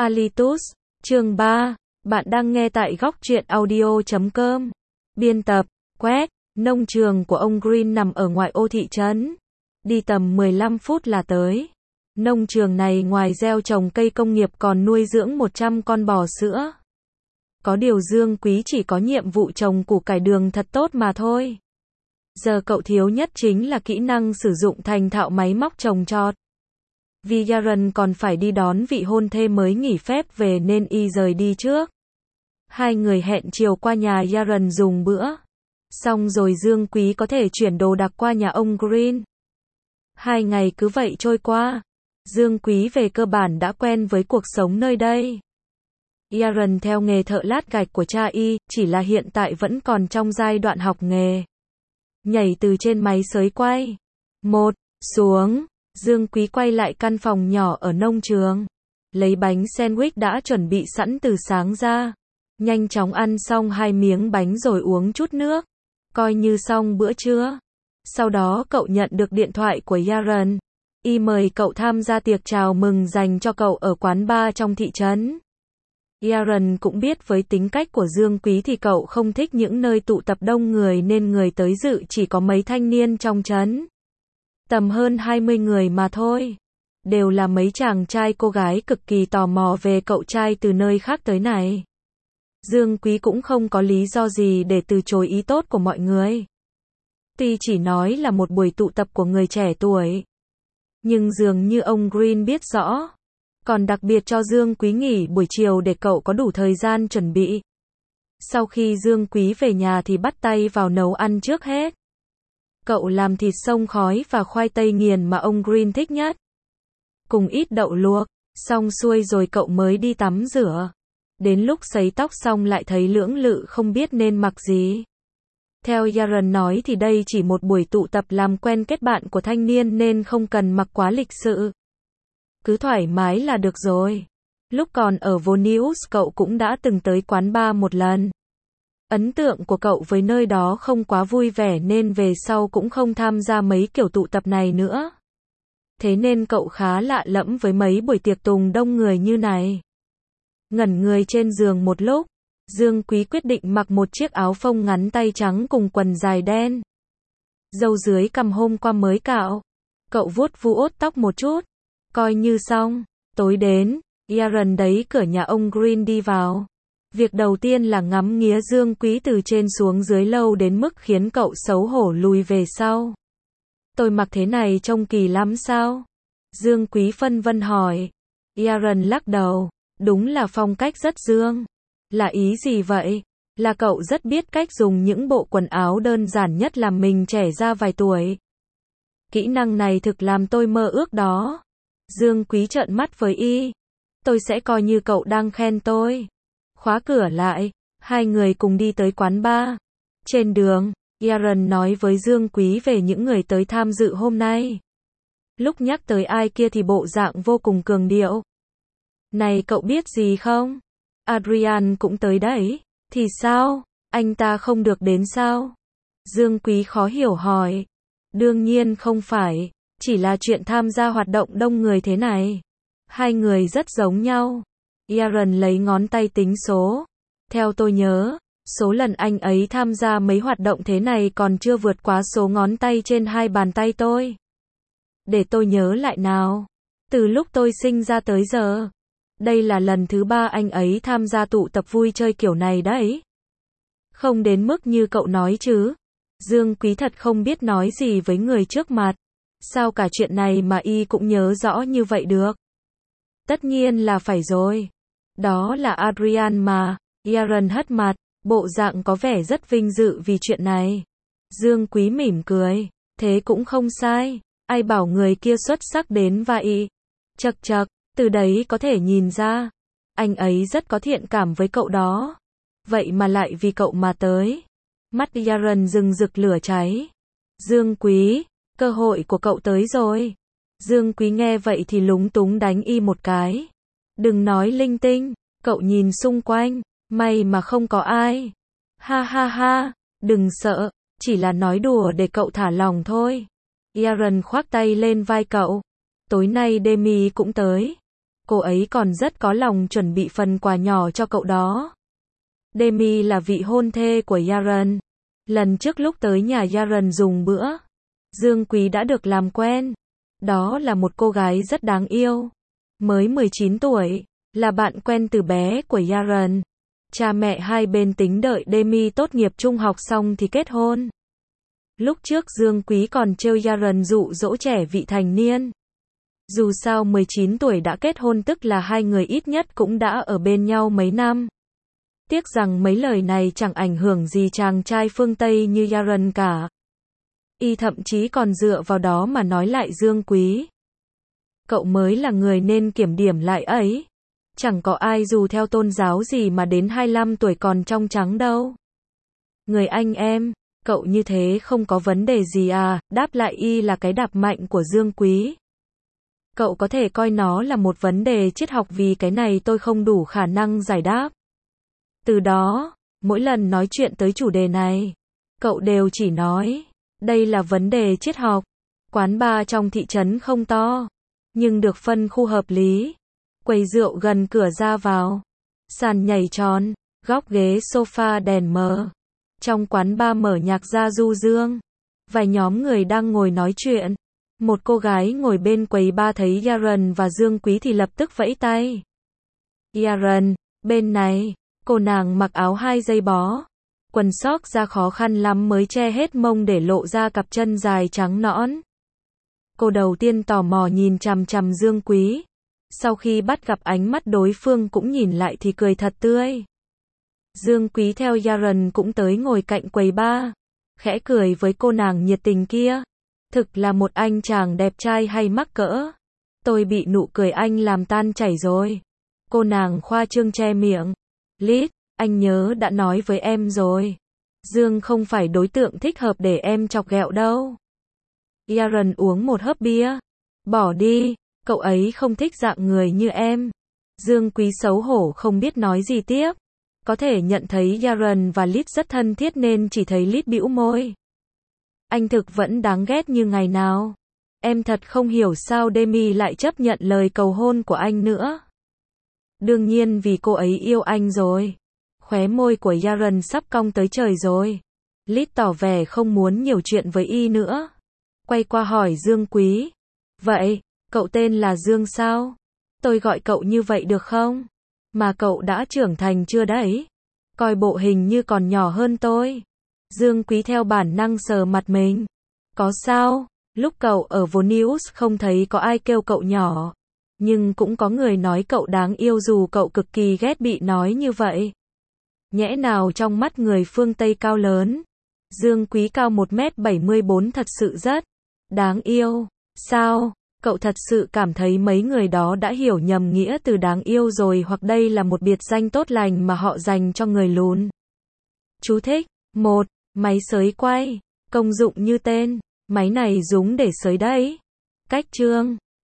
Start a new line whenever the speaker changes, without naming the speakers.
Alitus, chương 3, bạn đang nghe tại góc truyện audio.com. Biên tập, Quét, nông trường của ông Green nằm ở ngoại ô thị trấn. Đi tầm 15 phút là tới. Nông trường này ngoài gieo trồng cây công nghiệp còn nuôi dưỡng 100 con bò sữa. Có điều Dương Quý chỉ có nhiệm vụ trồng củ cải đường thật tốt mà thôi. Giờ cậu thiếu nhất chính là kỹ năng sử dụng thành thạo máy móc trồng trọt. Vì Yaron còn phải đi đón vị hôn thê mới nghỉ phép về nên y rời đi trước. Hai người hẹn chiều qua nhà Yaron dùng bữa. Xong rồi Dương Quý có thể chuyển đồ đạc qua nhà ông Green. 2 ngày cứ vậy trôi qua. Dương Quý về cơ bản đã quen với cuộc sống nơi đây. Yaron theo nghề thợ lát gạch của cha y, chỉ là hiện tại vẫn còn trong giai đoạn học nghề. Nhảy từ trên máy xới quay. Xuống. Dương Quý quay lại căn phòng nhỏ ở nông trường. Lấy bánh sandwich đã chuẩn bị sẵn từ sáng ra. Nhanh chóng ăn xong 2 miếng bánh rồi uống chút nước. Coi như xong bữa trưa. Sau đó cậu nhận được điện thoại của Yaron. Y mời cậu tham gia tiệc chào mừng dành cho cậu ở quán bar trong thị trấn. Yaron cũng biết với tính cách của Dương Quý thì cậu không thích những nơi tụ tập đông người nên người tới dự chỉ có mấy thanh niên trong trấn. Tầm hơn 20 người mà thôi. Đều là mấy chàng trai cô gái cực kỳ tò mò về cậu trai từ nơi khác tới này. Dương Quý cũng không có lý do gì để từ chối ý tốt của mọi người. Tuy chỉ nói là một buổi tụ tập của người trẻ tuổi. Nhưng dường như ông Green biết rõ. Còn đặc biệt cho Dương Quý nghỉ buổi chiều để cậu có đủ thời gian chuẩn bị. Sau khi Dương Quý về nhà thì bắt tay vào nấu ăn trước hết. Cậu làm thịt xông khói và khoai tây nghiền mà ông Green thích nhất. Cùng ít đậu luộc. Xong xuôi rồi cậu mới đi tắm rửa. Đến lúc sấy tóc xong lại thấy lưỡng lự không biết nên mặc gì. Theo Yaron nói thì đây chỉ một buổi tụ tập làm quen kết bạn của thanh niên nên không cần mặc quá lịch sự. Cứ thoải mái là được rồi. Lúc còn ở Vonius cậu cũng đã từng tới quán bar một lần. Ấn tượng của cậu với nơi đó không quá vui vẻ nên về sau cũng không tham gia mấy kiểu tụ tập này nữa. Thế nên cậu khá lạ lẫm với mấy buổi tiệc tùng đông người như này. Ngẩn người trên giường một lúc, Dương Quý quyết định mặc một chiếc áo phông ngắn tay trắng cùng quần dài đen. Râu dưới cằm hôm qua mới cạo. Cậu vuốt vuốt tóc một chút. Coi như xong. Tối đến, Yaron đẩy cửa nhà ông Green đi vào. Việc đầu tiên là ngắm nghía Dương Quý từ trên xuống dưới lâu đến mức khiến cậu xấu hổ lùi về sau. Tôi mặc thế này trông kỳ lắm sao? Dương Quý phân vân hỏi. Yaron lắc đầu. Đúng là phong cách rất Dương. Là ý gì vậy? Là cậu rất biết cách dùng những bộ quần áo đơn giản nhất làm mình trẻ ra vài tuổi. Kỹ năng này thực làm tôi mơ ước đó. Dương Quý trợn mắt với y. Tôi sẽ coi như cậu đang khen tôi. Khóa cửa lại, hai người cùng đi tới quán bar. Trên đường, Yaron nói với Dương Quý về những người tới tham dự hôm nay. Lúc nhắc tới ai kia thì bộ dạng vô cùng cường điệu. Này cậu biết gì không? Adrian cũng tới đấy. Thì sao? Anh ta không được đến sao? Dương Quý khó hiểu hỏi. Đương nhiên không phải. Chỉ là chuyện tham gia hoạt động đông người thế này. Hai người rất giống nhau. Yaron lấy ngón tay tính số. Theo tôi nhớ, số lần anh ấy tham gia mấy hoạt động thế này còn chưa vượt quá số ngón tay trên 2 bàn tay tôi. Để tôi nhớ lại nào. Từ lúc tôi sinh ra tới giờ. Đây là lần thứ 3 anh ấy tham gia tụ tập vui chơi kiểu này đấy. Không đến mức như cậu nói chứ. Dương Quý thật không biết nói gì với người trước mặt. Sao cả chuyện này mà y cũng nhớ rõ như vậy được? Tất nhiên là phải rồi. Đó là Adrian mà. Yaron hất mặt, bộ dạng có vẻ rất vinh dự vì chuyện này. Dương Quý mỉm cười. Thế cũng không sai. Ai bảo người kia xuất sắc đến vậy? Chậc chậc, từ đấy có thể nhìn ra. Anh ấy rất có thiện cảm với cậu đó. Vậy mà lại vì cậu mà tới. Mắt Yaron rừng rực lửa cháy. Dương Quý, cơ hội của cậu tới rồi. Dương Quý nghe vậy thì lúng túng đánh y một cái. Đừng nói linh tinh, cậu nhìn xung quanh, may mà không có ai. Ha ha ha, đừng sợ, chỉ là nói đùa để cậu thả lòng thôi. Yaron khoác tay lên vai cậu. Tối nay Demi cũng tới. cô ấy còn rất có lòng chuẩn bị phần quà nhỏ cho cậu đó. Demi là vị hôn thê của Yaron. Lần trước lúc tới nhà Yaron dùng bữa, Dương Quý đã được làm quen. Đó là một cô gái rất đáng yêu. Mới 19 tuổi, là bạn quen từ bé của Yaron. Cha mẹ hai bên tính đợi Demi tốt nghiệp trung học xong thì kết hôn. Lúc trước Dương Quý còn trêu Yaron dụ dỗ trẻ vị thành niên. Dù sao 19 tuổi đã kết hôn tức là hai người ít nhất cũng đã ở bên nhau mấy năm. Tiếc rằng mấy lời này chẳng ảnh hưởng gì chàng trai phương Tây như Yaron cả. Y thậm chí còn dựa vào đó mà nói lại Dương Quý. Cậu mới là người nên kiểm điểm lại ấy. Chẳng có ai dù theo tôn giáo gì mà đến 25 tuổi còn trong trắng đâu. Người anh em, cậu như thế không có vấn đề gì à, đáp lại Y là cái đạp mạnh của Dương Quý. Cậu có thể coi nó là một vấn đề triết học vì cái này tôi không đủ khả năng giải đáp. Từ đó, mỗi lần nói chuyện tới chủ đề này, cậu đều chỉ nói, đây là vấn đề triết học. Quán bar trong thị trấn không to, nhưng được phân khu hợp lý. Quầy rượu gần cửa ra vào, sàn nhảy tròn, góc ghế sofa đèn mờ. Trong quán bar mở nhạc ra du dương. Vài nhóm người đang ngồi nói chuyện. Một cô gái ngồi bên quầy bar thấy Yaron và Dương Quý thì lập tức vẫy tay. Yaron, bên này. Cô nàng mặc áo 2 dây bó. Quần sóc ra khó khăn lắm mới che hết mông để lộ ra cặp chân dài trắng nõn. Cô đầu tiên tò mò nhìn chằm chằm Dương Quý. Sau khi bắt gặp ánh mắt đối phương cũng nhìn lại thì cười thật tươi. Dương Quý theo Yaron cũng tới ngồi cạnh quầy bar. Khẽ cười với cô nàng nhiệt tình kia. Thực là một anh chàng đẹp trai hay mắc cỡ. Tôi bị nụ cười anh làm tan chảy rồi. Cô nàng khoa trương che miệng. Lít, anh nhớ đã nói với em rồi. Dương không phải đối tượng thích hợp để em chọc ghẹo đâu. Yaron uống một hớp bia. Bỏ đi, cậu ấy không thích dạng người như em. Dương Quý xấu hổ không biết nói gì tiếp. Có thể nhận thấy Yaron và Lít rất thân thiết nên chỉ thấy Lít bĩu môi. Anh thực vẫn đáng ghét như ngày nào. Em thật không hiểu sao Demi lại chấp nhận lời cầu hôn của anh nữa. Đương nhiên vì cô ấy yêu anh rồi. Khóe môi của Yaron sắp cong tới trời rồi. Lít tỏ vẻ không muốn nhiều chuyện với Y nữa. Quay qua hỏi Dương Quý. Vậy, cậu tên là Dương sao? Tôi gọi cậu như vậy được không? Mà cậu đã trưởng thành chưa đấy? Coi bộ hình như còn nhỏ hơn tôi. Dương Quý theo bản năng sờ mặt mình. Có sao? Lúc cậu ở Vonius không thấy có ai kêu cậu nhỏ. Nhưng cũng có người nói cậu đáng yêu dù cậu cực kỳ ghét bị nói như vậy. Nhẽ nào trong mắt người phương Tây cao lớn. Dương Quý cao 1m74 thật sự rất đáng yêu. Sao? Cậu thật sự cảm thấy mấy người đó đã hiểu nhầm nghĩa từ đáng yêu rồi hoặc đây là một biệt danh tốt lành mà họ dành cho người lùn? Chú thích. 1. Máy xới quay. Công dụng như tên. Máy này dùng để xới đấy. Cách chương.